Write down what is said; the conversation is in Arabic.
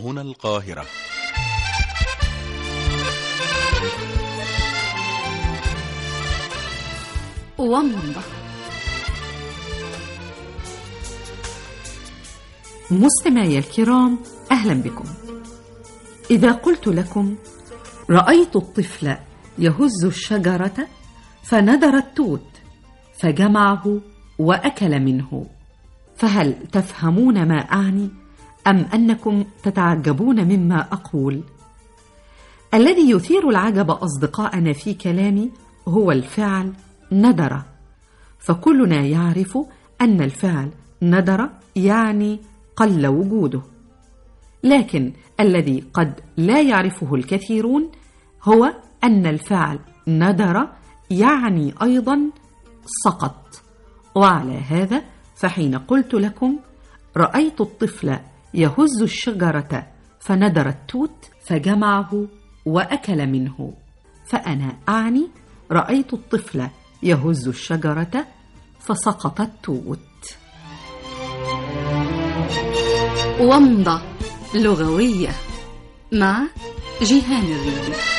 هنا القاهرة. ومضة. مستمعي الكرام، أهلا بكم. إذا قلت لكم رأيت الطفل يهز الشجرة فندر التوت فجمعه وأكل منه، فهل تفهمون ما أعني أم أنكم تتعجبون مما أقول؟ الذي يثير العجب أصدقائنا في كلامي هو الفعل ندر، فكلنا يعرف أن الفعل ندر يعني قل وجوده، لكن الذي قد لا يعرفه الكثيرون هو أن الفعل ندر يعني أيضا سقط. وعلى هذا فحين قلت لكم رأيت الطفل يهز الشجرة فندر التوت فجمعه وأكل منه، فأنا أعني رأيت الطفل يهز الشجرة فسقط التوت. ومضة لغوية مع جيهان الريدي.